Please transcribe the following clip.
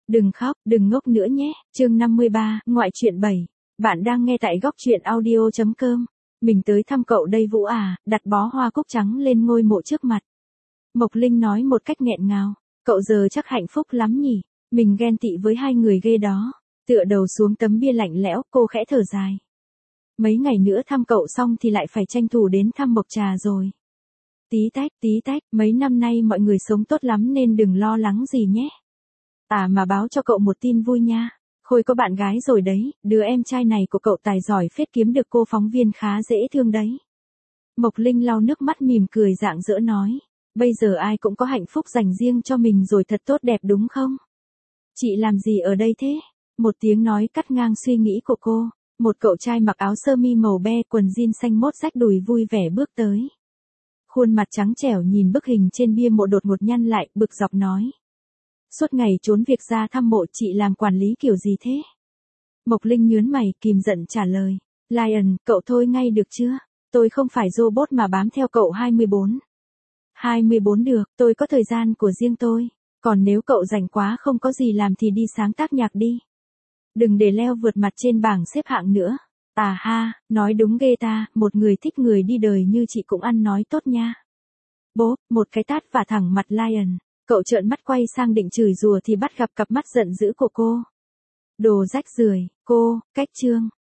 Đừng khóc, đừng ngốc nữa nhé. Chương 53, ngoại truyện 7. Bạn đang nghe tại góc truyện audio.com. Mình tới thăm cậu đây Vũ à, đặt bó hoa cúc trắng lên ngôi mộ trước mặt. Mộc Linh nói một cách nghẹn ngào. Cậu giờ chắc hạnh phúc lắm nhỉ. Mình ghen tị với hai người ghê đó. Tựa đầu xuống tấm bia lạnh lẽo, cô khẽ thở dài. Mấy ngày nữa thăm cậu xong thì lại phải tranh thủ đến thăm Mộc Trà rồi. Tí tách, mấy năm nay mọi người sống tốt lắm nên đừng lo lắng gì nhé. À mà báo cho cậu một tin vui nha. Khôi có bạn gái rồi đấy, đứa em trai này của cậu tài giỏi phết, kiếm được cô phóng viên khá dễ thương đấy. Mộc Linh lau nước mắt mỉm cười rạng rỡ nói. Bây giờ ai cũng có hạnh phúc dành riêng cho mình rồi, thật tốt đẹp đúng không? Chị làm gì ở đây thế? Một tiếng nói cắt ngang suy nghĩ của cô. Một cậu trai mặc áo sơ mi màu be, quần jean xanh mốt rách đùi vui vẻ bước tới. Khuôn mặt trắng trẻo nhìn bức hình trên bia mộ đột ngột nhăn lại, bực dọc nói. Suốt ngày trốn việc ra thăm mộ, chị làm quản lý kiểu gì thế? Mộc Linh nhướng mày, kìm giận trả lời. Lion, cậu thôi ngay được chưa? Tôi không phải robot mà bám theo cậu 24. 24 được, tôi có thời gian của riêng tôi. Còn nếu cậu rảnh quá không có gì làm thì đi sáng tác nhạc đi. Đừng để leo vượt mặt trên bảng xếp hạng nữa. À ha, nói đúng ghê ta, một người thích người đi đời như chị cũng ăn nói tốt nha. Bố, một cái tát vả thẳng mặt Lion. Cậu trợn mắt quay sang định chửi rủa thì bắt gặp cặp mắt giận dữ của cô. Đồ rách rưởi, cô, cách chương.